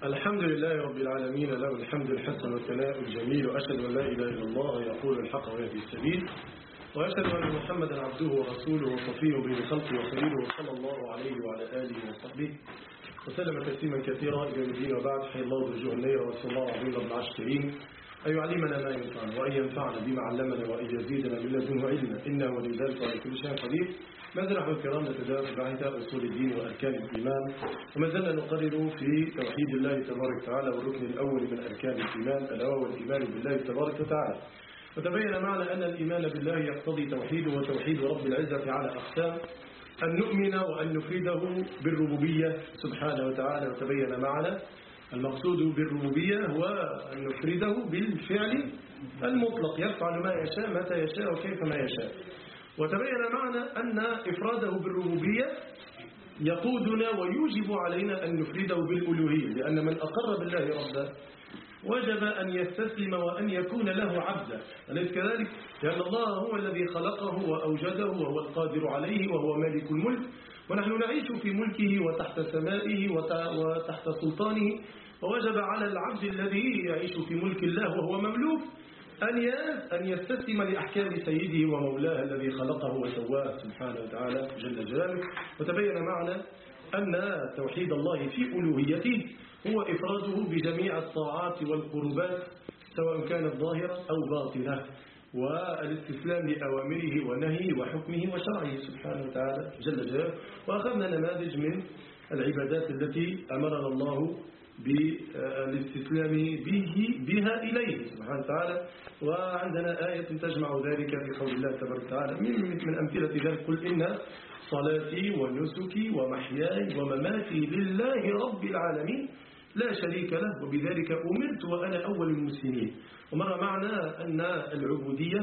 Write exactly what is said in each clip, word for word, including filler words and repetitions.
الحمد لله رب العالمين، له الحمد الحسن والثناء الجميل، وأشهد أن لا إله إلا الله يقول الحق ويهدي السبيل، وأشهد أن محمدا عبده ورسوله وصفيه بين خلقه وخليله، صلى الله عليه وعلى آله وصحبه وسلم تسليما كثيرا إلى الدين. وبعد، حي الله وجوه النير، وصلى الله عليه رب العرش الكريم أن يعلمنا ما ينفعنا وأن ينفعنا بما علمنا وأن يزيدنا من لدنه علما، إنه ولي ذلك على كل شيء قدير. ما زال نحن الكرام نتدارس بعد أصول الدين وأركان الإيمان، وما زلنا نقرر في توحيد الله تبارك وتعالى، والركن الأول من أركان الإيمان ألا وهو الإيمان بالله تبارك وتعالى. وتبين معنا أن الإيمان بالله يقتضي توحيده وتوحيد رب العزة على أقسام: أن نؤمن وأن نفرده بالربوبية سبحانه وتعالى. وتبين معنا المقصود بالربوبية هو أن نفرده بالفعل المطلق، يفعل ما يشاء متى يشاء وكيف ما يشاء. وتبين معنا أن إفراده بالربوبية يقودنا ويوجب علينا أن نفرده بالألوهية، لأن من أقر بالله ربا وجب أن يستسلم وأن يكون له عبدا، أليس كذلك؟ لأن الله هو الذي خلقه وأوجده وهو القادر عليه وهو مالك الملك، ونحن نعيش في ملكه وتحت سمائه وتحت سلطانه، ووجب على العبد الذي يعيش في ملك الله وهو مملوك أن يستسلم لأحكام سيده ومولاه الذي خلقه وسواه سبحانه وتعالى جل جلاله. وتبين معنا أن توحيد الله في ألوهيته هو إفراده بجميع الطاعات والقربات سواء كانت ظاهرة أو باطنة، والاستسلام لأوامره ونهيه وحكمه وشرعه سبحانه وتعالى جل جلاله. وأخذنا نماذج من العبادات التي أمرنا الله بالاستسلام به بها إليه سبحانه وتعالى، وعندنا آية تجمع ذلك في قول الله تبارك وتعالى. من, من أمثلة ذلك: قل إن صلاتي ونسكي ومحياي ومماتي لله رب العالمين لا شريك له وبذلك أمرت وأنا أول المسلمين. ومر معنا أن العبودية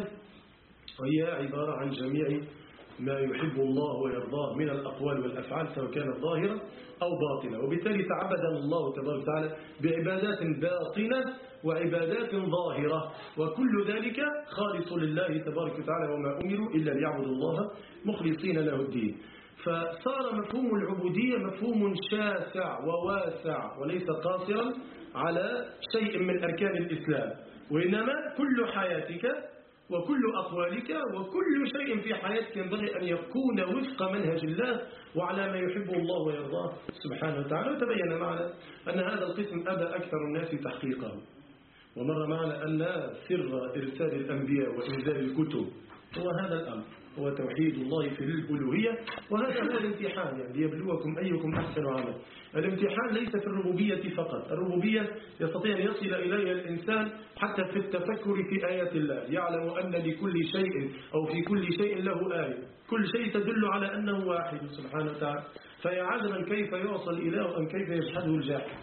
هي عبارة عن جميع ما يحب الله ويرضاه من الأقوال والأفعال سواء كانت ظاهرة أو باطنة، وبالتالي تعبدنا الله تبارك وتعالى بعبادات باطنة وعبادات ظاهرة، وكل ذلك خالص لله تبارك وتعالى، وما أمروا إلا ليعبدوا الله مخلصين له الدين. فصار مفهوم العبودية مفهوم شاسع وواسع وليس قاصرا على شيء من أركان الإسلام، وإنما كل حياتك وكل أقوالك وكل شيء في حياتك ينبغي أن يكون وفق منهج الله وعلى ما يحبه الله ويرضاه سبحانه وتعالى. وتبين معنا أن هذا القسم أبى أكثر الناس تحقيقه، ومر معنا أن سر إرسال الأنبياء وإنزال الكتب هو هذا الأمر، هو توحيد الله في الألوهية، وهذا هو الامتحان، يعني ليبلوكم أيكم أحسن عملا. الامتحان ليس في الربوبية فقط، الربوبية يستطيع أن يصل إليها الإنسان حتى في التفكر في آيات الله، يعلم أن لكل شيء أو في كل شيء له آية، كل شيء تدل على أنه واحد سبحانه وتعالى، فيا عجبا كيف يوصل إليه أم كيف يجحده الجاحد.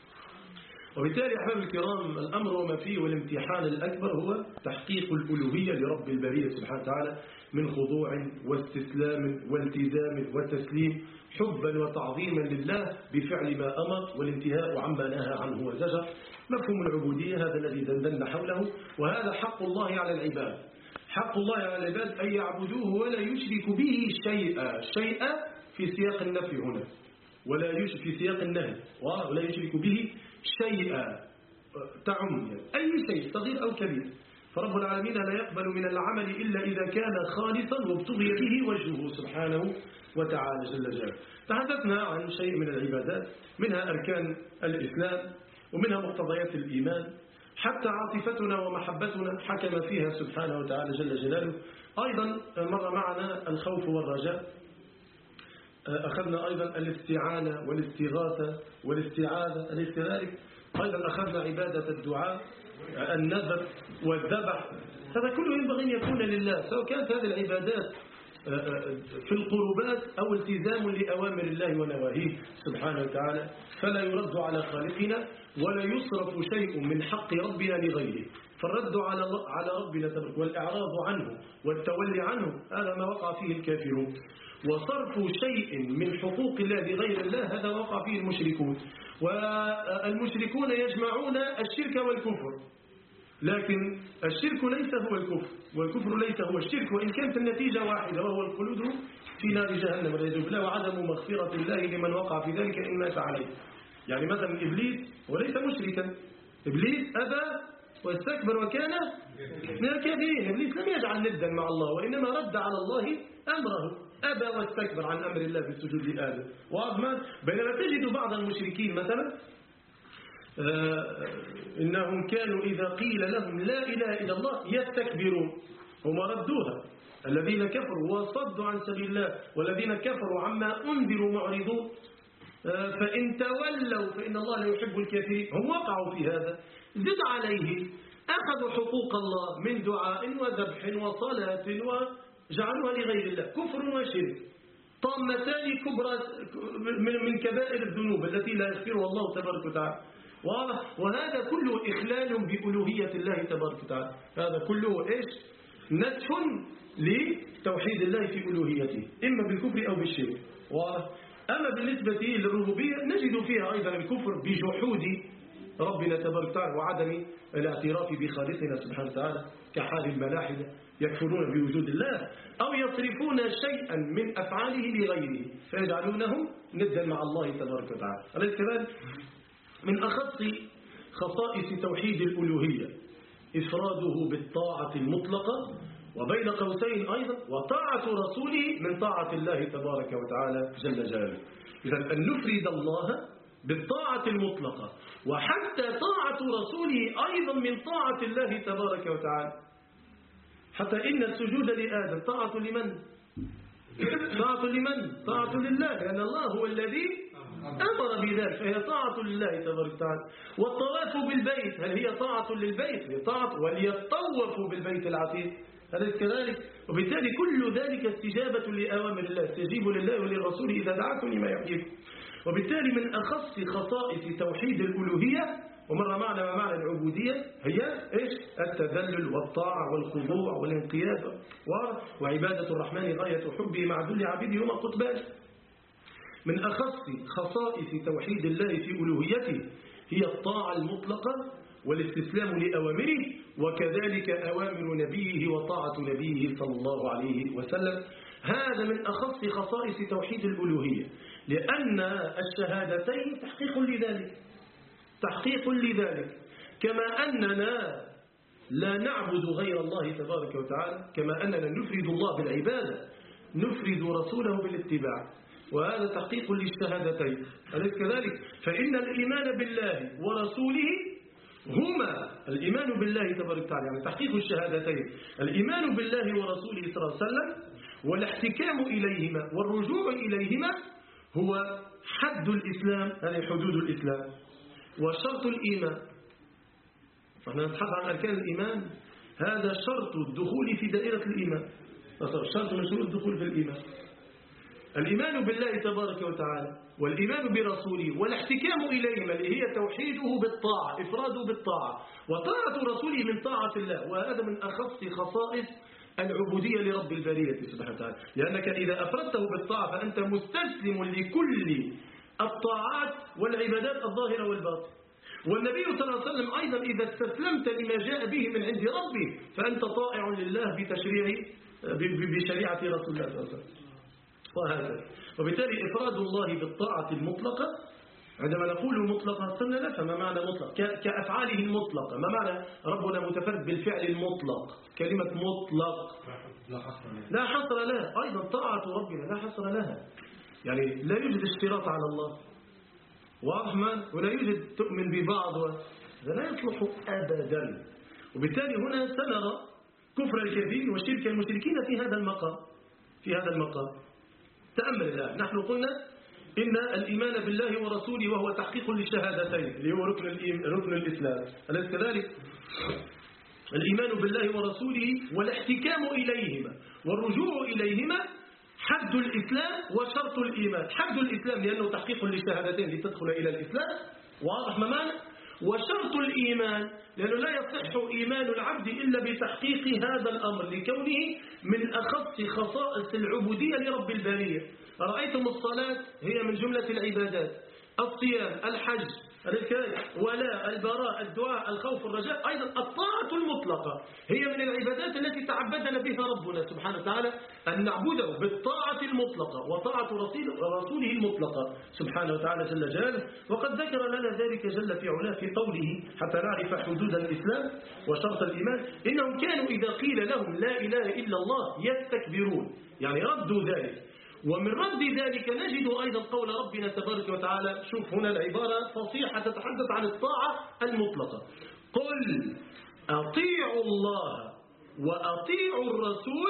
وبالتالي أحباب الكرام، الأمر وما فيه والامتحان الأكبر هو تحقيق الألوهية لرب البرية سبحانه وتعالى من خضوع واستسلام والتزام وتسليم، حبا وتعظيما لله بفعل ما أمر والانتهاء عما نهى عنه وزجر. مفهوم العبودية هذا الذي دندنا حوله، وهذا حق الله على العباد. حق الله على العباد أن يعبدوه ولا يشرك به شيئا، شيئا في سياق النفي هنا، ولا يشرك في سياق النهي، ولا يشرك به شيئا تعم أي شيء صغير أو كبير. فرب العالمين لا يقبل من العمل إلا إذا كان خالصا وابتغي به وجهه سبحانه وتعالى جل جلاله. تحدثنا عن شيء من العبادات، منها أركان الإسلام ومنها مقتضيات الإيمان، حتى عاطفتنا ومحبتنا حكم فيها سبحانه وتعالى جل جلاله. أيضا مر معنا الخوف والرجاء، أخذنا أيضا الاستعانة والاستغاثة والاستعاذة، أليس كذلك؟ أيضا أخذنا عبادة الدعاء، النذر والذبح، هذا كله ينبغي أن يكون لله، سواء كانت هذه العبادات في القربات أو التزام لأوامر الله ونواهيه سبحانه وتعالى، فلا يرد على خالقنا ولا يصرف شيء من حق ربنا لغيره. فالرد على على ربنا تبارك والإعراض عنه والتولي عنه هذا ما وقع فيه الكافرون، وصرف شيء من حقوق الله لغير الله هذا وقع فيه المشركون. والمشركون يجمعون الشرك والكفر، لكن الشرك ليس هو الكفر والكفر ليس هو الشرك، وإن كانت النتيجة واحدة وهو الخلود في نار جهنم والعياذ بالله وعدم مغفرة الله لمن وقع في ذلك إن مات عليه. يعني مثلا إبليس وليس مشركا، إبليس أبى واستكبر وكان من الكافرين. إبليس لم يجعل ندا مع الله، وإنما رد على الله أمره، أبى واستكبر عن أمر الله بالسجود لآدم. وأضمن بينما تجد بعض المشركين مثلا آه إنهم كانوا إذا قيل لهم لا إله إلا الله يستكبرون، هم ردوها. الذين كفروا وصدوا عن سبيل الله والذين كفروا عما أنذروا معرضون آه فإن تولوا فإن الله لا يحب الكافرين. هم وقعوا في هذا. زد عليه أخذوا حقوق الله من دعاء وذبح وصلاة وجعلوها لغير الله، كفر وشرك، طامتان كبرى من كبائر الذنوب التي لا يغفرها الله تبارك وتعالى. وهذا كله إخلال بألوهية الله تبارك وتعالى. هذا كله إيش؟ نسف لتوحيد الله في ألوهيته، إما بالكفر أو بالشرك. أما بالنسبة للربوبية نجد فيها أيضا الكفر بجحود ربنا تبارك وتعالى وعدم الاعتراف بخالقنا سبحانه وتعالى، كحال الملاحدة يكفرون بوجود الله أو يصرفون شيئا من أفعاله لغيره فيجعلونه ندا مع الله تبارك وتعالى. أليس كذلك؟ من أخص خصائص توحيد الألوهية إفراده بالطاعة المطلقة، وبين قوسين أيضا وطاعة رسوله من طاعة الله تبارك وتعالى جل جلاله. إذن أن نفرد الله بالطاعة المطلقة، وحتى طاعة رسوله أيضا من طاعة الله تبارك وتعالى. حتى إن السجود لآدم طاعة لمن؟ طاعة لمن؟ طاعة لله، لأن الله هو الذي أمر بذلك، فهي طاعة لله تبارك وتعالى. والطواف بالبيت هل هي طاعة للبيت؟ هي طاعة، وليطوفوا بالبيت العتيق، أليس كذلك؟ وبالتالي كل ذلك استجابة لأوامر الله، استجيبوا لله وللرسول إذا دعاكم لما يحييكم. وبالتالي من أخص خصائص توحيد الألوهية ومر معنا ما معنى العبودية هي إيش؟ التذلل والطاعة والخضوع والانقياد وعبادة الرحمن غاية حبه مع ذل عبيده وما قطبان. من أخص خصائص توحيد الله في ألوهيته هي الطاعة المطلقة والاستسلام لأوامره، وكذلك أوامر نبيه وطاعة نبيه صلى الله عليه وسلم. هذا من أخص خصائص توحيد الألوهية، لأن الشهادتين تحقيق لذلك، تحقيق لذلك. كما أننا لا نعبد غير الله تبارك وتعالى، كما أننا نفرد الله بالعبادة، نفرد رسوله بالاتباع، وهذا تحقيق للشهادتين، أليس كذلك؟ فإن الإيمان بالله ورسوله هما الإيمان بالله تبارك وتعالى، يعني تحقيق الشهادتين، الإيمان بالله ورسوله صلى الله عليه وسلم والاحتكام إليهما والرجوع إليهما هو حد الإسلام، هذه حدود الإسلام وشرط الإيمان. فإحنا نتحدث عن أركان الإيمان، هذا شرط الدخول في دائرة الإيمان، شرط من شروط الدخول في الإيمان الإيمان بالله تبارك وتعالى والإيمان برسوله والاحتكام إليهما اللي هي توحيده بالطاعة، إفراده بالطاعة، وطاعة رسوله من طاعة الله. وهذا من أخص خصائص العبودية لرب البرية سبحانه وتعالى، لأنك إذا أفردته بالطاعة فأنت مستسلم لكل الطاعات والعبادات الظاهرة والباطنة. والنبي صلى الله عليه وسلم أيضا إذا استسلمت لما جاء به من عند ربه فأنت طائع لله بتشريع بشريعة رسول الله صلى الله عليه وسلم. وهذا وبالتالي إفراد الله بالطاعة المطلقة، عندما نقول مطلقة صرنا نفهم ما معنى مطلق، كأفعاله المطلقة. ما معنى ربنا متفرد بالفعل المطلق؟ كلمة مطلق لا حصر لها، أيضا طاعة ربنا لا حصر لها، يعني لا يوجد اشتراط على الله ورحمن ولا يوجد تؤمن ببعض، هذا لا يصلح أبدا. وبالتالي هنا سنرى كفر الكافرين وشرك المشركين في هذا المقام في هذا المقام تأمل الآن. نحن قلنا إن الإيمان بالله ورسوله وهو تحقيق للشهادتين اللي هو ركن ركن الإسلام، أليس كذلك؟ الإيمان بالله ورسوله والاحتكام إليهما والرجوع إليهما حد الإسلام وشرط الإيمان. حد الإسلام لأنه تحقيق للشهادتين لتدخل إلى الإسلام، واضح ما معنى؟ وشرط الإيمان لأنه لا يصح إيمان العبد إلا بتحقيق هذا الأمر لكونه من أخص خصائص العبودية لرب البرية. رأيتم الصلاة هي من جملة العبادات، الصيام، الحج، الركاية، ولا البراء، الدعاء، الخوف، الرجاء. أيضا الطاعة المطلقة هي من العبادات التي تعبدنا بها ربنا سبحانه وتعالى، أن نعبده بالطاعة المطلقة وطاعة رسوله المطلقة سبحانه وتعالى جل جلاله. وقد ذكر لنا ذلك جل في علاه في قوله حتى نعرف حدود الإسلام وشرط الإيمان: إنهم كانوا إذا قيل لهم لا إله إلا الله يستكبرون، يعني ردوا ذلك. ومن رد ذلك نجد أيضا قول ربنا تبارك وتعالى، شوف هنا العبارة فصيحة تتحدث عن الطاعة المطلقة: قل أطيعوا الله وأطيعوا الرسول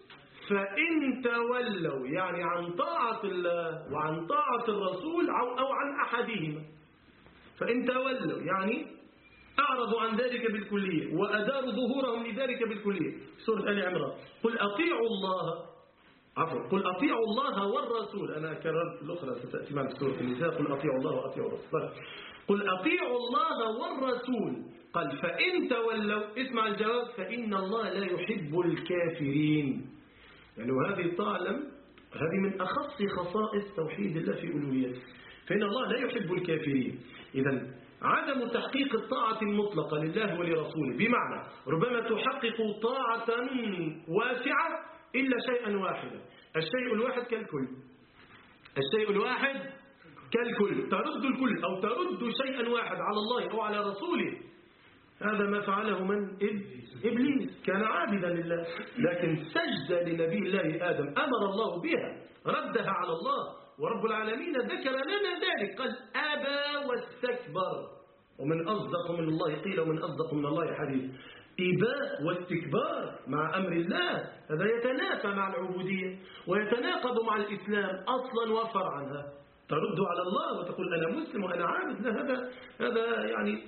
فإن تولوا، يعني عن طاعة الله وعن طاعة الرسول أو عن أحدهما. فإن تولوا يعني أعرضوا عن ذلك بالكلية وأداروا ظهورهم لذلك بالكلية. سورة آل عمران: قل أطيعوا الله، عفوا قل أطيعوا الله والرسول. أنا كررت الأخرى ستأتي معنا في سورة النساء: قل أطيعوا الله وأطيعوا الرسول. قل أطيعوا الله والرسول. قال فإن تولوا، اسمع الجواب: فإن الله لا يحب الكافرين. يعني هذه الطاعة هذه من أخص خصائص توحيد الله في ألوهيته، فإن الله لا يحب الكافرين. إذن عدم تحقيق الطاعة المطلقة لله ولرسوله، بمعنى ربما تحقق طاعة واسعة إلا شيئا واحدا. الشيء الواحد كالكل، الشيء الواحد كالكل، ترد الكل أو ترد شيئا واحد على الله أو على رسوله. هذا ما فعله من؟ إبليس، كان عابدا لله، لكن سجد لنبي الله آدم أمر الله بها، ردها على الله، ورب العالمين ذكر لنا ذلك، قال أبى واستكبر. ومن أصدق من الله قيل ومن أصدق من الله حديث. إباء واستكبار مع أمر الله هذا يتنافى مع العبودية ويتناقض مع الإسلام أصلا وفرعا. ترد على الله وتقول أنا مسلم وأنا عابد، لا، هذا هذا يعني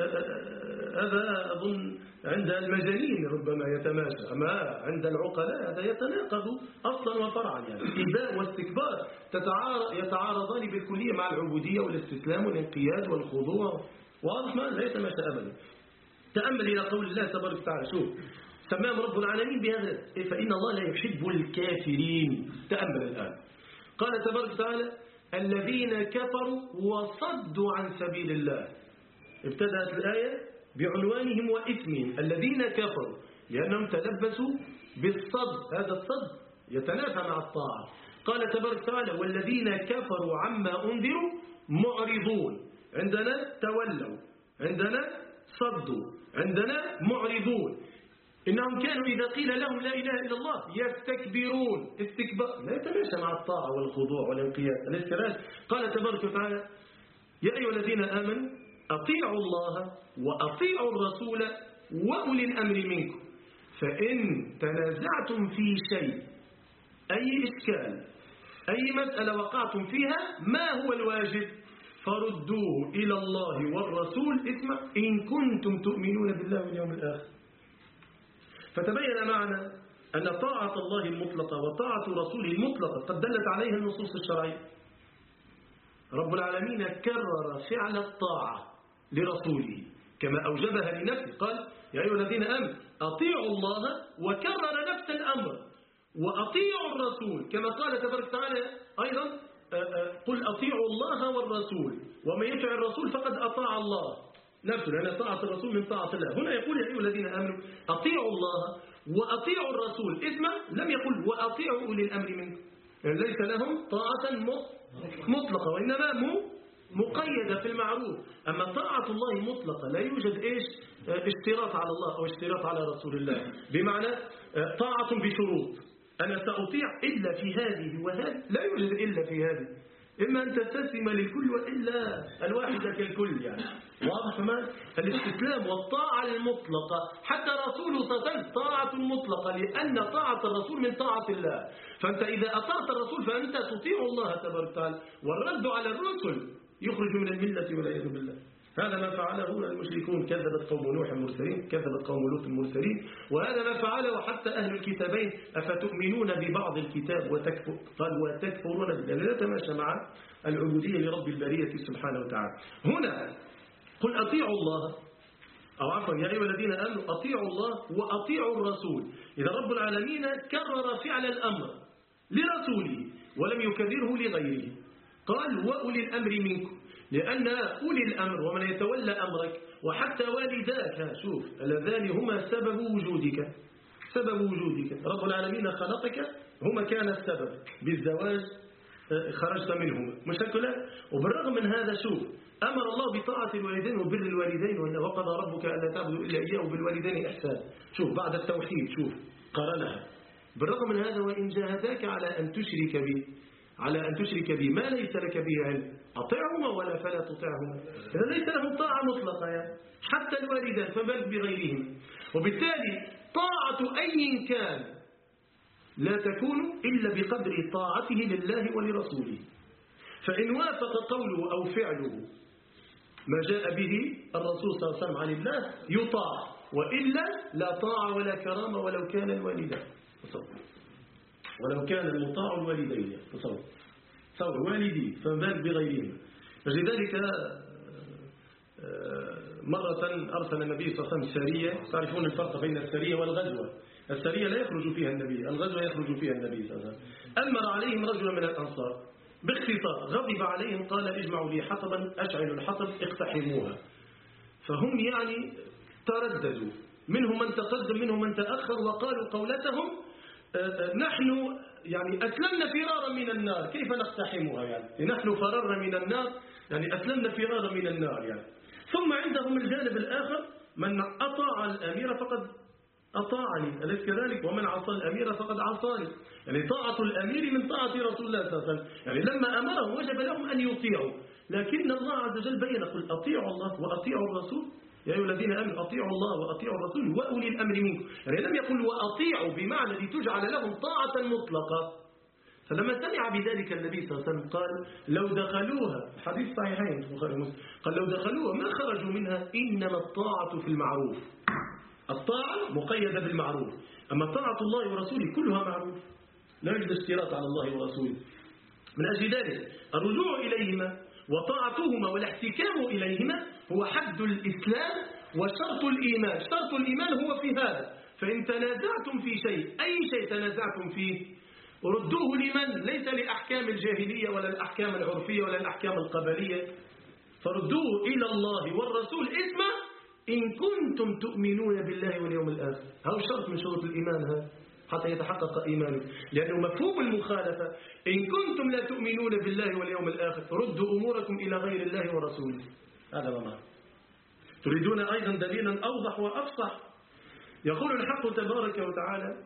هذا أظن عند المجانين ربما يتماشى، أما عند العقلاء هذا يتناقض أصلا وفرعا. يعني إباء واستكبار يتعارضان بالكلية مع العبودية والاستسلام والانقياد والخضوع، واضح ما لا يتماشى أبدا. تأمل إلى قول الله تبارك وتعالى، شوف سماهم رب العالمين بهذا: فإن الله لا يحب الكافرين. تأمل الآن، قال تبارك وتعالى: الذين كفروا وصدوا عن سبيل الله. ابتدأت الآية بعنوانهم وإثمهم، الذين كفروا، لأنهم تلبسوا بالصد، هذا الصد يتنافى مع الطاعة. قال تبارك وتعالى: والذين كفروا عما أنذروا معرضون. عندنا تولوا، عندنا صدوا، عندنا معرضون. إنهم كانوا إذا قيل لهم لا إله إلا الله يستكبرون. استكبار لا يتماشى مع الطاعة والخضوع والانقياد، الاستراج. قال تبارك وتعالى: يا أيها الذين آمنوا أطيعوا الله وأطيعوا الرسول وأولي الأمر منكم فإن تنازعتم في شيء، أي إشكال، أي مسألة وقعتم فيها، ما هو الواجب؟ فردوه إلى الله والرسول، اسمع، إن كنتم تؤمنون بالله واليوم الآخر. فتبين معنا أن طاعة الله المطلقة وطاعة رسوله المطلقة قد دلت عليها النصوص الشرعية. رب العالمين كرر فعل الطاعة لرسوله كما أوجبها لنفسه، قال: يا أيها الذين آمنوا أطيعوا الله، وكرر نفس الأمر، وأطيعوا الرسول كما قال تبارك وتعالى أيضا: قل أطيعوا الله والرسول ومن يطع الرسول فقد أطاع الله نفسه، لأن طاعة الرسول من طاعة الله. هنا يقول: يا أيها الذين آمنوا أطيعوا الله وأطيعوا الرسول، اسمع، لم يقل وأطيعوا أولي الأمر منكم، يعني ليس لهم طاعة مطلقة وإنما مقيدة في المعروف. أما طاعة الله مطلقة لا يوجد إيش اشتراط على الله أو اشتراط على رسول الله، بمعنى طاعة بشروط، أنا سأطيع إلا في هذه وهذه، لا يوجد إلا في هذه، إما أن تستسلم للكل وإلا الواحدة كالكل. يعني واضح ما الاستسلام والطاعة المطلقة، حتى رسوله صلى الله عليه وسلم طاعة مطلقة، لأن طاعة الرسول من طاعة الله. فأنت إذا أطعت الرسول فأنت تطيع الله تبارك وتعالى، والرد على الرسل يخرج من الملة والعياذ بالله. هذا ما فعله المشركون، كذبت قوم نوح المرسلين، كذبت قوم لوط المرسلين، وهذا ما فعله حتى أهل الكتابين: أفتؤمنون ببعض الكتاب وتكفر قال وتكفرون بالله، لا يتماشى مع العبودية لرب البرية سبحانه وتعالى. هنا قل أطيعوا الله، أو عفوا يا أيها الذين آمنوا أطيعوا الله وأطيعوا الرسول. إذا رب العالمين كرر فعل الأمر لرسوله ولم يكرره لغيره، قال وأولي الأمر منكم، لأن أولي الأمر ومن يتولى أمرك وحتى والداك شوف اللذان هما سبب وجودك سبب وجودك. رب العالمين خلقك هما كان السبب بالزواج خرجت منهما مشكلة. وبالرغم من هذا شوف أمر الله بطاعة الوالدين وبر الوالدين وقضى ربك ألا تعبدوا إلا إياه وبالوالدين إحسان. شوف بعد التوحيد شوف قرنها. بالرغم من هذا وإن جاهداك على أن تشرك بي على أن تشرك بي ما ليس لك به علم أطيعهما ولا فلا تطيعهما. إذا ليس لهم طاعة مطلقة يعني حتى الوالدان فبل بغيرهم. وبالتالي طاعة أي كان لا تكون إلا بقدر طاعته لله ولرسوله. فإن وافق قوله أو فعله ما جاء به الرسول صلى الله عليه وسلم عن الله يطاع وإلا لا طاعة ولا كرامة ولو كان الوالدان تصور ولو كان المطاع الوالدين تصور تصور والدي فبال بغيرهم. فلذلك مرة أرسل النبي صلى الله عليه وسلم سرية. تعرفون الفرق بين السرية والغزوة. السرية لا يخرج فيها النبي الغزوة يخرج فيها النبي صلى الله عليه وسلم. أمر عليهم رجلا من الأنصار باختصار غضب عليهم قال اجمعوا لي حطبا أشعلوا الحطب اقتحموها. فهم يعني ترددوا منهم من تقدم منهم من تأخر وقالوا قولتهم نحن يعني أسلمنا فرارا من النار كيف نقتحمها يعني نحن فررنا من النار يعني أسلمنا فرارا من النار يعني. ثم عندهم الجانب الآخر من أطاع الأمير فقد أطاعني أليس كذلك ومن عصى الأمير فقد عصاني. يعني طاعة الأمير من طاعة رسول الله صلى الله عليه وسلم. يعني لما أمرهم وجب لهم أن يطيعوا لكن الله عز وجل بين قل أطيعوا الله وأطيعوا الرسول يا أيها الذين آمنوا أطيعوا الله وأطيعوا الرسول وأولي الأمر منكم. يعني لم يقل وأطيعوا بمعنى لتجعل لهم طاعة مطلقة. فلما سمع بذلك النبي صلى الله عليه وسلم قال لو دخلوها حديث صحيحين البخاري ومسلم قال لو دخلوها ما خرجوا منها إنما الطاعة في المعروف. الطاعة مقيدة بالمعروف أما طاعة الله ورسوله كلها معروف لا يوجد اشتراط على الله ورسوله. من أجل ذلك الرجوع إليهما وطاعتهما والاحتكام إليهما هو حد الإسلام وشرط الإيمان. شرط الإيمان هو في هذا. فإن تنازعتم في شيء أي شيء تنازعتم فيه ردوه لمن ليس لأحكام الجاهلية ولا الأحكام العرفية ولا الأحكام القبلية فردوه إلى الله والرسول اسمه إن كنتم تؤمنون بالله واليوم الآخر. هذا شرط من شروط الإيمان هذا حتى يتحقق إيمانه لأنه مفهوم المخالفة إن كنتم لا تؤمنون بالله واليوم الآخر ردوا أموركم إلى غير الله ورسوله. هذا ما معنى. تريدون أيضا دليلا أوضح وأفصح. يقول الحق تبارك وتعالى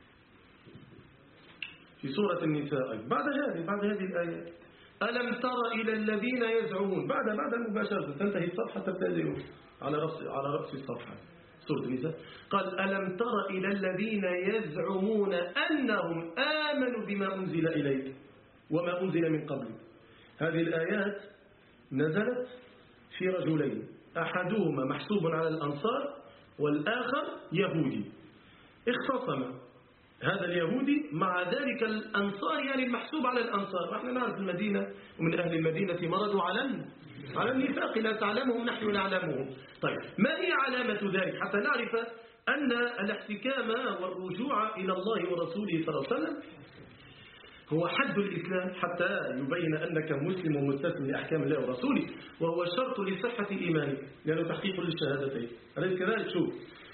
في سورة النساء بعد هذه بعد هذه الآية ألم تر إلى الذين يزعمون بعد بعد المباشرة تنتهي الصفحة تبتدئ على رأس على رأس الصفحة سورة النساء قال ألم تر إلى الذين يزعمون أنهم آمنوا بما أنزل إليك وما أنزل من قبل. هذه الآيات نزلت في رجلين أحدهما محسوب على الأنصار والآخر يهودي. اختصم هذا اليهودي مع ذلك الأنصار يعني المحسوب على الأنصار. نحن نعرف المدينة ومن أهل المدينة مرضوا على على النفاق لا تعلمهم نحن نعلمهم. طيب ما هي علامة ذلك حتى نعرف أن الاحتكام والرجوع إلى الله ورسوله صلى الله عليه وسلم هو حد الإسلام حتى يبين أنك مسلم ومستسلم لأحكام الله ورسوله وهو شرط لصحة إيمانك لأنه تحقيق للشهادتين. أليس كذلك؟ شوف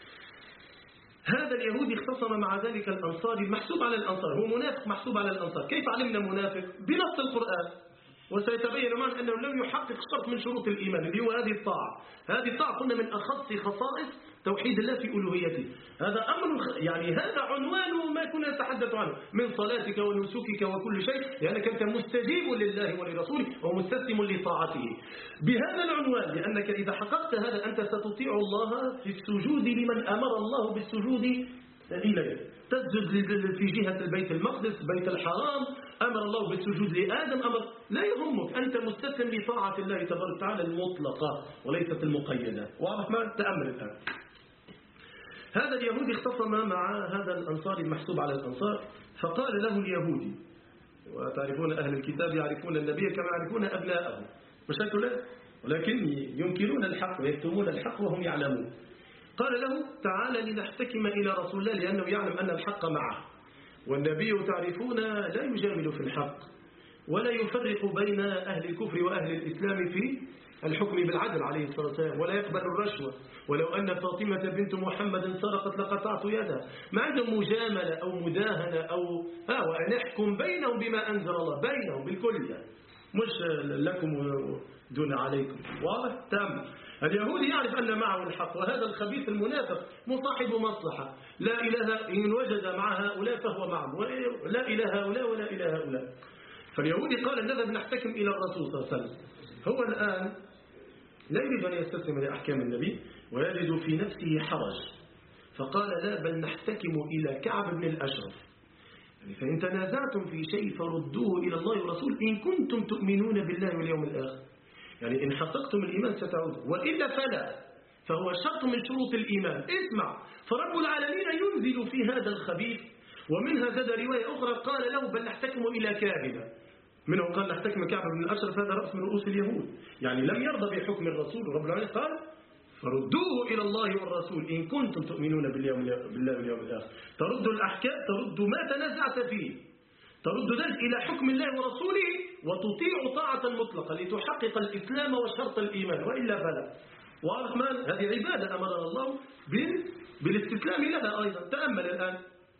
هذا اليهودي اختصم مع ذلك الأنصاري المحسوب على الأنصار هو منافق محسوب على الأنصار. كيف علمنا منافق؟ بنص القرآن وسيتبين معنا أنه لم يحقق شرط من شروط الإيمان اللي هو هذه الطاعة. هذه الطاعة قلنا من أخص خصائص توحيد الله في ألوهيته. هذا أمر يعني هذا عنوان ما كنا نتحدث عنه من صلاتك ونسكك وكل شيء لأنك أنت مستجيب لله ولرسوله ومستسلم لطاعته بهذا العنوان. لأنك إذا حققت هذا أنت ستطيع الله في السجود لمن أمر الله بالسجود إليه. تسجد في جهة البيت المقدس بيت الحرام أمر الله بالسجود لآدم أمر لا يهمك أنت مستسلم لطاعة الله تبارك وتعالى المطلقة وليست المقيدة. واضح ما تأمل الآن. هذا اليهودي اختصم مع هذا الأنصاري المحسوب على الأنصار فقال له اليهودي وتعرفون أهل الكتاب يعرفون النبي كما يعرفون أبناءه مشاكل لا ولكن ينكرون الحق ويكتمون الحق وهم يعلمون. قال له تعالى لنحتكم إلى رسول الله لأنه يعلم أن الحق معه والنبي تعرفون لا يجامل في الحق ولا يفرق بين أهل الكفر وأهل الإسلام في الحكم بالعدل عليه الصلاة والسلام، ولا يقبل الرشوة. ولو أن فاطمة بنت محمد سرقت لقطعت يدها. ما عندهم مجاملة أو مداهنة أو ها وأن يحكم بينهم بما أنزل الله، بينهم بالكل، مش لكم دون عليكم. واضح؟ تم. اليهودي يعرف أن معه الحق، وهذا الخبيث المنافق مصاحب مصلحة. لا إله إن وجد مع هؤلاء فهو معهم، لا إله هؤلاء ولا إله هؤلاء. فاليهودي قال نذهب نحتكم إلى الرسول صلى الله عليه وسلم. هو الآن لا يريد أن يستسلم لأحكام النبي ويجد في نفسه حرج، فقال لا بل نحتكم إلى كعب بن الأشرف. يعني فإن تنازعتم في شيء فردوه إلى الله ورسوله إن كنتم تؤمنون بالله واليوم الآخر. يعني إن حققتم الإيمان ستعود، وإلا فلا، فهو شرط من شروط الإيمان. اسمع، فرب العالمين ينزل في هذا الخبيث. ومنها زاد رواية أخرى قال له بل نحتكم إلى كاهنة، منهم قال نحتكم كعب بن الأشرف، هذا رأس من رؤوس اليهود، يعني لم يرضى بحكم الرسول. رب العالمين قال فردوه إلى الله والرسول إن كنتم تؤمنون بالله واليوم الآخر. ترد الأحكام، ترد ما تنازعت فيه، ترد ذلك إلى حكم الله ورسوله، وتطيع طاعة مطلقة لتحقق الإسلام وشرط الإيمان، وإلا فلا. واضح مان؟ هذه عبادة أمرنا الله بالاستسلام لها أيضا. تأمل الآن،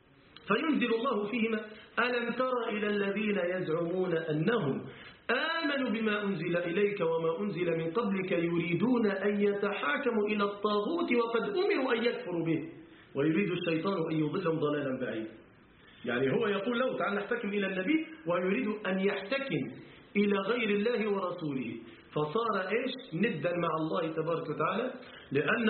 فينزل الله فيهما ألم تر إلى الذين يزعمون أنهم آمنوا بما أنزل إليك وما أنزل من قبلك يريدون أن يتحاكموا إلى الطاغوت وقد أمروا أن يكفروا به ويريد الشيطان أن يضلهم ضلالا بعيدا. يعني هو يقول له تعال نحتكم إلى النبي ويريد أن يحتكم إلى غير الله ورسوله، فصار إيش ندا مع الله تبارك وتعالى، لأن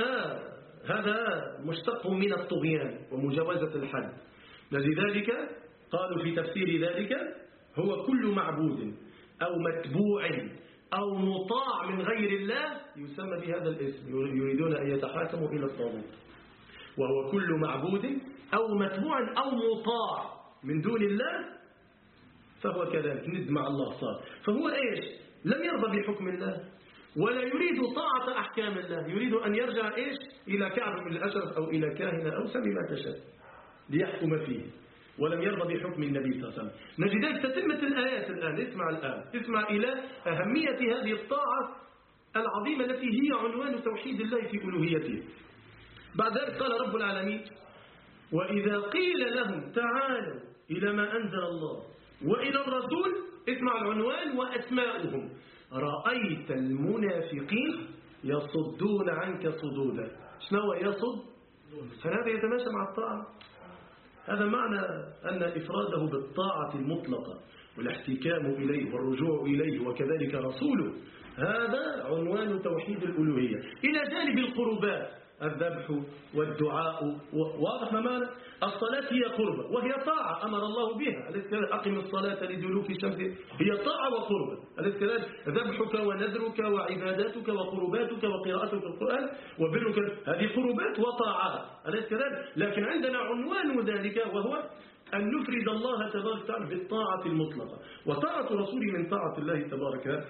هذا مشتق من الطغيان ومجاوزة الحد. لذلك قالوا في تفسير ذلك هو كل معبود أو متبوع أو مطاع من غير الله يسمى بهذا الاسم، يريدون أن يتحاكموا إلى الطاغوت. وهو كل معبود أو متبوع أو مطاع من دون الله فهو كذلك ند مع الله صار. فهو إيش لم يرضى بحكم الله ولا يريد طاعة أحكام الله، يريد أن يرجع إيش إلى كعب بن الأشرف أو إلى كاهنة أو سمي ما تشاء ليحكم فيه، ولم يرضى بحكم النبي صلى الله عليه وسلم. نجد تتمة الآيات الآن. اسمع الآن، اسمع إلى أهمية هذه الطاعة العظيمة التي هي عنوان توحيد الله في ألوهيته. بعد ذلك قال رب العالمين وإذا قيل لهم تعالوا إلى ما أنزل الله وإلى الرسول، اسمع العنوان وأسماؤهم، رأيت المنافقين يصدون عنك صدودا. شنو يصد؟ فهذا يتماشى مع الطاعة. هذا معنى أن إفراده بالطاعة المطلقة والاحتكام إليه والرجوع إليه وكذلك رسوله، هذا عنوان توحيد الألوهية. إلى جانب القربات الذبح والدعاء. واضح ما معنى؟ الصلاة هي قربة وهي طاعة أمر الله بها، أقم الصلاة لدلوك الشمس، هي طاعة وقربة. ذبحك ونذرك وعباداتك وقرباتك وقراءتك القرآن وبرك، هذه قربات وطاعات. لكن عندنا عنوان ذلك وهو أن نفرد الله تبارك وتعالى بالطاعة المطلقة، وطاعة رسوله من طاعة الله تبارك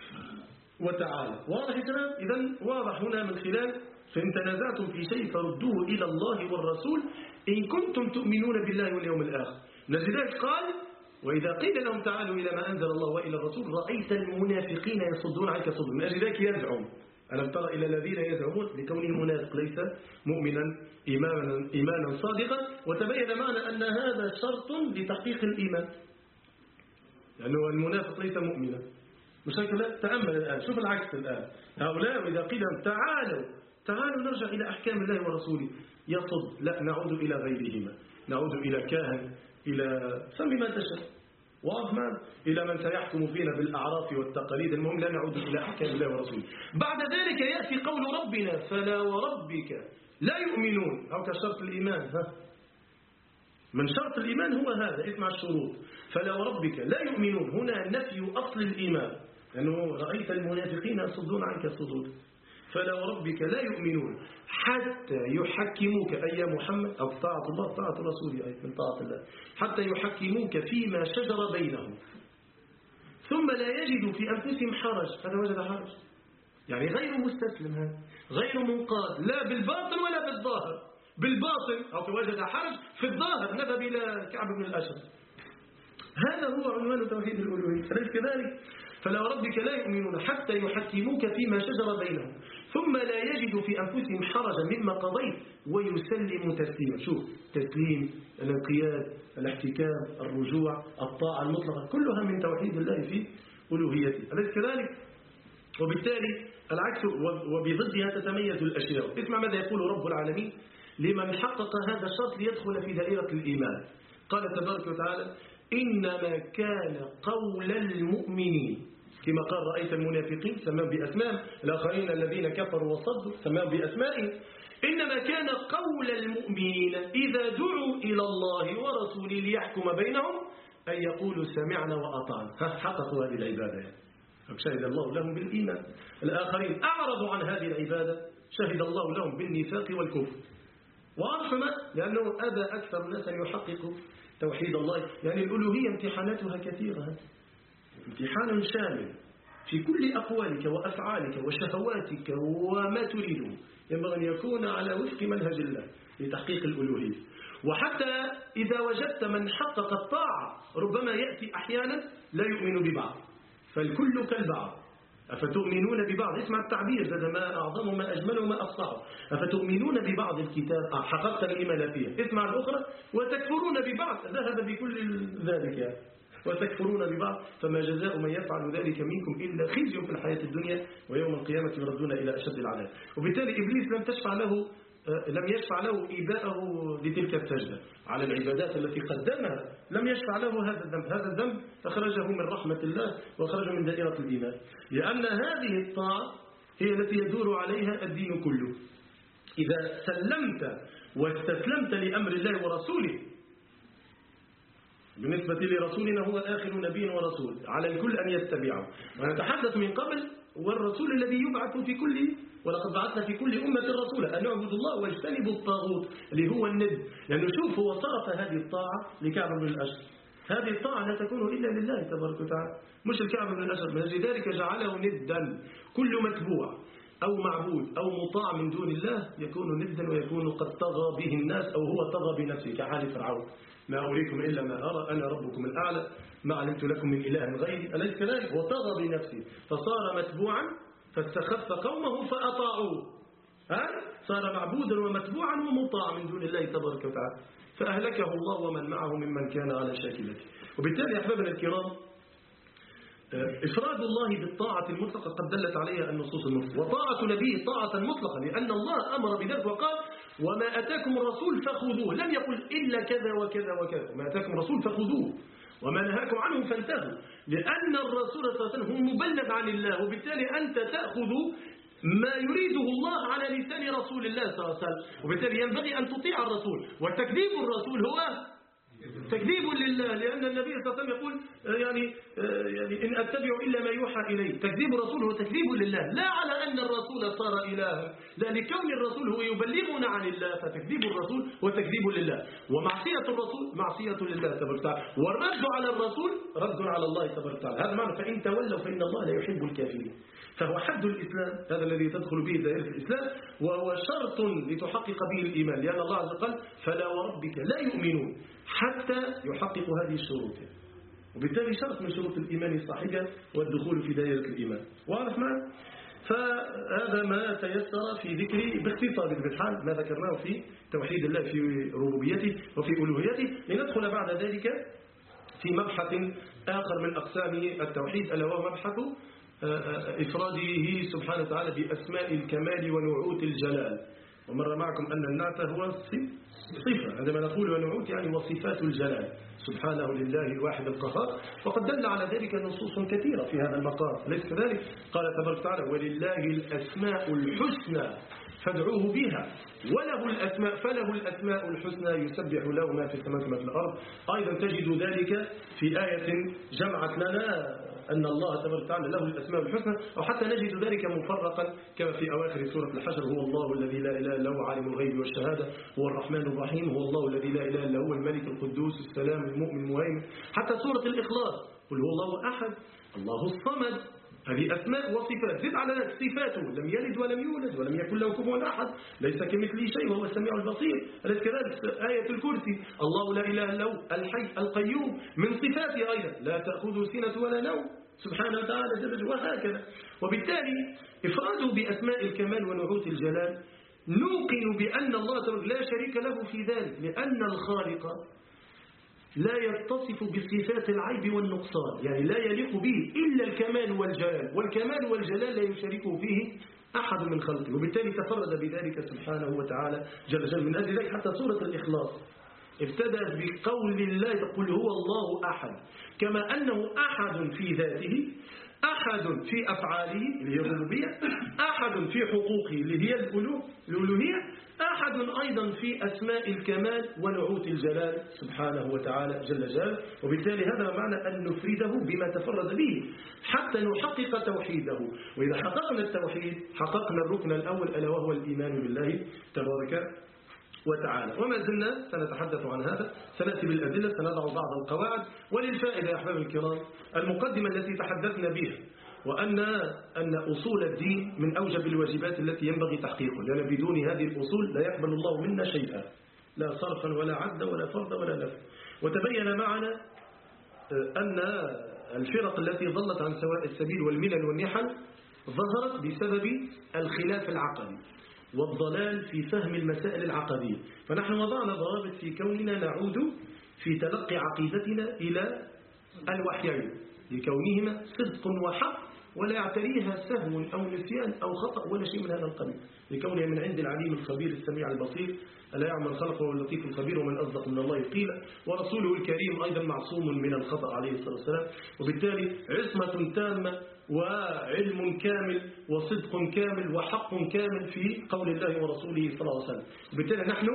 وتعالى. واضح كلام؟ إذن واضح هنا من خلال فإن تنازعتم في شيء فردوه إلى الله والرسول إن كنتم تؤمنون بالله واليوم الآخر. لذلك قال وإذا قيل لهم تعالوا إلى ما أنزل الله وإلى الرسول رأيت المنافقين يصدون عنك صدودا. من أجل ذلك يزعم، ألم تر إلى الذين يزعمون لكونه منافق ليس مؤمنا إيمانا, إيمانا صادقا. وتبين معنا أن هذا شرط لتحقيق الإيمان، لأنه المنافق ليس مؤمنا. مش هكذا؟ تأمل الآن، شوف العكس الآن. هؤلاء إذا قيل لهم تعالوا تعالوا نرجع إلى أحكام الله ورسوله يصد، لا نعود إلى غيرهما، نعود إلى كاهن، إلى سمي ما تشاء، واضح ما إلى من سيحكم فينا بالأعراف والتقاليد. المهم لا نعود إلى أحكام الله ورسوله. بعد ذلك يأتي قول ربنا فلا وربك لا يؤمنون، أو كشرط الإيمان. ها من شرط الإيمان هو هذا، اسمع الشروط. فلا وربك لا يؤمنون هنا نفي أصل الإيمان، لأنه رأيت المنافقين يصدون عنك الصدود. فلا وربك لا يؤمنون حتى يحكموك أي يا محمد، أو طاعة الله طاعة رسوله أي من طاعة الله، حتى يحكموك فيما شجر بينهم ثم لا يجدوا في أنفسهم حرج. هذا وجد حرج، يعني غير مستسلم، هذا غير منقاد لا بالباطن ولا بالظاهر. بالباطن أو وجد حرج في الظاهر، نذهب إلى كعب بن الأشرف هذا هو عنوان توحيد الألوهية، أليس كذلك؟ فلا ربك لا يؤمنون حتى يحكموك فيما شجر بينهم ثم لا يجدوا في أنفسهم حرجا مما قضيت ويسلموا تسليما. شوف، تسليم، الانقياد، الاحتكام، الرجوع، الطاعة المطلقة، كلها من توحيد الله في ألوهيته، أليس كذلك؟ وبالتالي العكس وبضدها تتميز الأشياء. اسمع ماذا يقول رب العالمين لمن حقق هذا الشرط ليدخل في دائرة الإيمان. قال تبارك وتعالى: إنما كان قول المؤمنين، كما قال رأيت المنافقين سماهم بأسمائهم، الآخرين الذين كفروا وصدوا سماهم بأسمائهم. إنما كان قول المؤمنين إذا دعوا إلى الله ورسوله ليحكم بينهم أن يقولوا سمعنا وأطعنا. حققوا هذه العبادة يعني. شهد الله لهم بالإيمان. الآخرين أعرضوا عن هذه العبادة، شهد الله لهم بالنفاق والكفر. وأرحم لأنه أبى أكثر الناس أن يحققوا توحيد الله. يعني الألوهية امتحاناتها كثيرة، امتحان شامل في كل أقوالك وأفعالك وشهواتك وما تريده، ينبغي أن يكون على وفق منهج الله لتحقيق الألوهية. وحتى إذا وجدت من حقق الطاعة ربما يأتي أحيانا لا يؤمن ببعض، فالكل كالبعض. أفتؤمنون ببعض، اسمع التعبير هذا ما أعظمه ما أجمله ما أفصحه. أفتؤمنون ببعض الكتاب، حققت الإيمان فيه. اسمع الأخرى: وتكفرون ببعض، ذهب بكل ذلك يعني. وتكفرون ببعض فما جزاء من يفعل ذلك منكم إلا خزي في الحياة الدنيا ويوم القيامة يردون إلى أشد العذاب. وبالتالي إبليس لم تشفع له لم يشفع له إيباءه لتلك السجدة على العبادات التي قدمها، لم يشفع له هذا الذنب. هذا الذنب أخرجه من رحمة الله وأخرجه من دائرة الإيمان، لأن هذه الطاعة هي التي يدور عليها الدين كله. إذا سلمت واستسلمت لأمر الله ورسوله، بالنسبة لرسولنا هو آخر نبي ورسول على الكل أن يتبعه. ونتحدث من قبل والرسول الذي يبعث في كل، ولقد بعثنا في كل أمة رسولا أن يعبدوا الله واجتنبوا الطاغوت اللي هو الند. لأنه شوف هو صرف هذه الطاعة لكعب بن الأشرف. هذه الطاعة لا تكون إلا لله تبارك وتعالى، مش الكعب بن الأشرف. من أجل ذلك جعله ندا. كل متبوع أو معبود أو مطاع من دون الله يكون ندا ويكون قد طغى به الناس أو هو طغى بنفسه، كحال فرعون: ما أريكم إلا ما أرى أنا ربكم الأعلى ما علمت لكم من إله غيري. أليس كذلك؟ هو طغى بنفسه فصار متبوعا فاستخف قومه فأطاعوه، ها؟ صار معبودا ومتبوعا ومطاع من دون الله تبارك وتعالى، فأهلكه الله ومن معه ممن كان على شاكلته. وبالتالي أحبابنا الكرام، إفراد الله بالطاعة المطلقة قد دلت عليها النصوص المطلقة، وطاعة نبيه طاعة مطلقة، لأن الله أمر بذلك وقال: وما أتاكم الرسول فخذوه. لم يقل إلا كذا وكذا وكذا، وما أتاكم الرسول فخذوه وما نهاكم عنه فانتهوا، لأن الرسول صلى الله عليه وسلم هو مبلغ عن الله، وبالتالي أنت تأخذ ما يريده الله على لسان رسول الله صلى الله عليه وسلم، وبالتالي ينبغي أن تطيع الرسول. وتكذيب الرسول هو تكذيب لله، لأن النبي صلى الله عليه وسلم يقول يعني, يعني إن أتبع إلا ما يوحى إليه. تكذيب الرسول هو تكذيب لله، لا على أن الرسول صار إلها، لا، لكون الرسول هو يبلغنا عن الله، فتكذيب الرسول هو تكذيب لله. ومعصية الرسول معصية لله تبارك وتعالى، والرد على الرسول رد على الله تبارك وتعالى. هذا معنى فإن تولوا فإن الله لا يحب الكافرين. فهو حد الإسلام، هذا الذي تدخل به دائرة الإسلام، وهو شرط لتحقق به الإيمان، لأن الله عز وجل: فلا وربك لا يؤمنون حتى يحققوا هذه الشروط. وبالتالي شرط من شروط الإيمان صاحبها والدخول في دائرة الإيمان. واضح معنا؟ فهذا ما تيسر في ذكر باختصار بالحال ما ذكرناه في توحيد الله في ربوبيته وفي ألوهيته. لندخل بعد ذلك في مبحث آخر من أقسام التوحيد، ألا وهو مبحث إفراده سبحانه وتعالى بأسماء الكمال ونعوت الجلال. ومر معكم أن النعت هو صفة، عندما نقول ونعوت يعني وصفات الجلال سبحانه لله الواحد القهار، وقد دل على ذلك نصوص كثيرة في هذا المقام، ليس كذلك؟ قال تبارك وتعالى: ولله الأسماء الحسنى فادعوه بها وله الأسماء فله الأسماء الحسنى يسبح له ما في السماوات وما في الأرض. أيضا تجد ذلك في آية جمعت لنا أن الله تبارك وتعالى له الأسماء الحسنى، أو حتى نجد ذلك مفرقا كما في أواخر سورة الحشر: هو الله الذي لا إله إلا هو عالم الغيب والشهادة هو الرحمن الرحيم هو الله الذي لا إله إلا هو الملك القدوس السلام المؤمن المهيمن، حتى سورة الإخلاص: قل هو الله أحد الله الصمد هذه أسماء وصفات. زد على ذلك صفاته، لم يلد ولم يولد ولم يكن له كفوا أحد، ليس كمثله شيء وهو السميع البصير. أليس كذلك آية الكرسي؟ الله لا إله إلا هو الحي القيوم، من صفاته أيضا لا تأخذه سنة ولا نوم سبحانه وتعالى جل جلاله، وهكذا. وبالتالي إفراده بأسماء الكمال ونعوت الجلال نوقن بأن الله لا شريك له في ذلك، لأن الخالق لا يتصف بصفات العيب والنقصان، يعني لا يليق به إلا الكمال والجلال، والكمال والجلال لا يشاركه فيه أحد من خلقه، وبالتالي تفرد بذلك سبحانه وتعالى جل جلاله. من أجل ذلك حتى سورة الإخلاص ابتدأت بقول الله قل هو الله أحد، كما أنه أحد في ذاته، أحد في أفعاله اللي هي الربوبية، أحد في حقوقه اللي هي الألوهية، أحد أيضا في أسماء الكمال ونعوت الجلال سبحانه وتعالى جل جلاله. وبالتالي هذا معنى أن نفرده بما تفرد به حتى نحقق توحيده، وإذا حققنا التوحيد حققنا الركن الأول ألا وهو الإيمان بالله تبارك وتعالى. وما زلنا سنتحدث عن هذا، سنأتي بالأدلة، سنضع بعض القواعد. وللفائدة يا أحباب الكرام المقدمة التي تحدثنا بها، وأن أن أصول الدين من أوجب الواجبات التي ينبغي تحقيقها، لأن بدون هذه الأصول لا يقبل الله منا شيئا، لا صرفا ولا عدلا ولا فرضا ولا نفلا. وتبين معنا أن الفرق التي ضلت عن سواء السبيل والملل والنحل ظهرت بسبب الخلاف العقدي والضلال في فهم المسائل العقدية. فنحن وضعنا ضوابط في كوننا نعود في تلقي عقيدتنا إلى الوحيين لكونهما صدق وحق، ولا يعتريها سهو أو نسيان أو خطأ ولا شيء من هذا القبيل، لكونها من عند العليم الخبير السميع البصير ألا يعمل خلقه واللطيف الخبير ومن أصدق من الله قيلا. ورسوله الكريم أيضا معصوم من الخطأ عليه الصلاة والسلام، وبالتالي عصمة تامة وعلم كامل وصدق كامل وحق كامل في قول الله ورسوله صلى الله عليه وسلم. وبالتالي نحن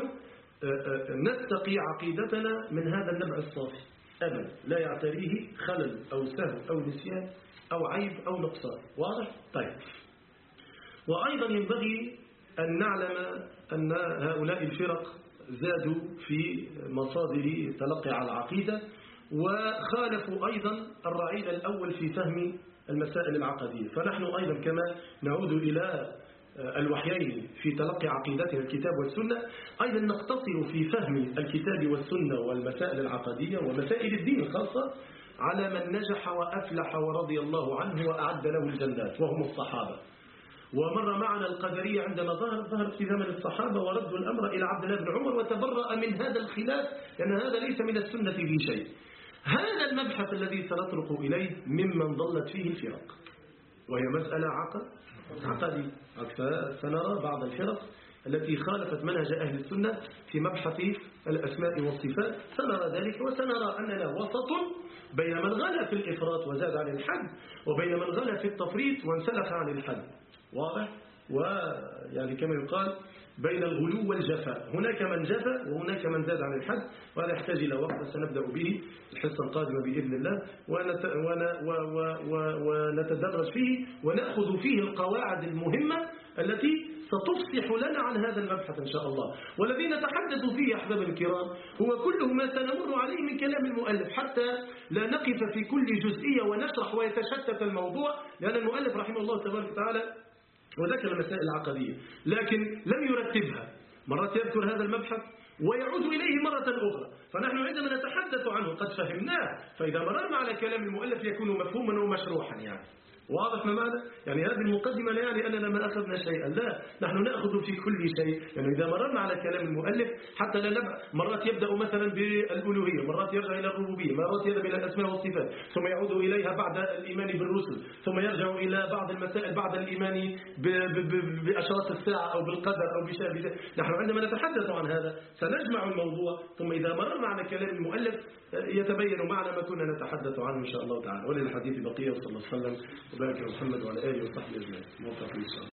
نتقي عقيدتنا من هذا النبع الصافي أبدا، لا يعتريه خلل أو سهو أو نسيان أو عيب أو نقصان. واضح؟ طيب. وأيضا ينبغي أن نعلم أن هؤلاء الفرق زادوا في مصادر تلقي على العقيدة، وخالفوا أيضا الرعيل الأول في فهم المسائل العقدية. فنحن أيضا كما نعود إلى الوحيين في تلقي عقيدتنا الكتاب والسنة، أيضا نقتصر في فهم الكتاب والسنة والمسائل العقدية ومسائل الدين الخاصة على من نجح وأفلح ورضي الله عنه وأعد له الجنات وهم الصحابة. ومر معنا القدرية عندما ظهرت ظهرت في زمن الصحابة وردوا الأمر إلى عبد الله بن عمر وتبرأ من هذا الخلاف، لأن هذا ليس من السنة في شيء. هذا المبحث الذي سنطرق إليه ممن ضلت فيه الفرق، وهي مسألة عقد عقدي. سنرى بعض الفرق التي خالفت منهج أهل السنة في مبحث الأسماء والصفات، سنرى ذلك، وسنرى أننا وسط بين من غلا في الإفراط وزاد عن الحد، وبين من غلا في التفريط وانسلخ عن الحد. واضح؟ ويعني كما يقال بين الغلو والجفاء، هناك من جفى وهناك من زاد عن الحد، وهذا يحتاج إلى وقت سنبدأ به الحصة القادمة بإذن الله، ونتدرج فيه ونأخذ فيه القواعد المهمة التي ستفصح لنا عن هذا المبحث إن شاء الله. والذي نتحدث فيه يا أحباب الكرام هو كله ما سنمر عليه من كلام المؤلف، حتى لا نقف في كل جزئية ونشرح ويتشتت الموضوع، لأن المؤلف رحمه الله تبارك وتعالى وذكر المسائل العقدية لكن لم يرتبها. مرات يذكر هذا المبحث ويعود إليه مرة أخرى، فنحن عندما نتحدث عنه قد فهمناه، فإذا مررنا على كلام المؤلف يكون مفهوما ومشروحا. يعني واضح ما معنى؟ يعني هذه المقدمة لا يعني أننا ما أخذنا شيئا، لا، نحن نأخذ في كل شيء. يعني إذا مررنا على كلام المؤلف حتى لا نبع، مرات يبدأ مثلا بالألوهية، مرات يرجع إلى الربوبية، مرات يذهب إلى الأسماء والصفات، ثم يعود إليها بعد الإيمان بالرسل، ثم يرجع إلى بعض المسائل بعد الإيمان بأشراط الساعة أو بالقدر أو بشيء ذلك. نحن عندما نتحدث عن هذا سنجمع الموضوع، ثم إذا مررنا على كلام المؤلف يتبين معنا ما كنا نتحدث عنه إن شاء الله تعالى. وللحديث بقية، وصلى الله عليه وسلم وبارك على محمد وعلى آله وصحبه أجمعين.